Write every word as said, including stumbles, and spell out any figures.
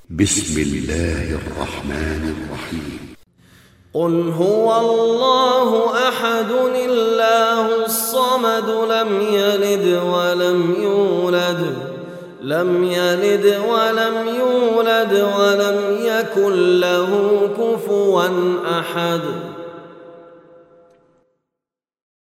بسم الله الرحمن الرحيم. قل هو الله أحد الله الصمد لم يلد ولم يولد لم يلد ولم يولد ولم يكن له كفوا أحد.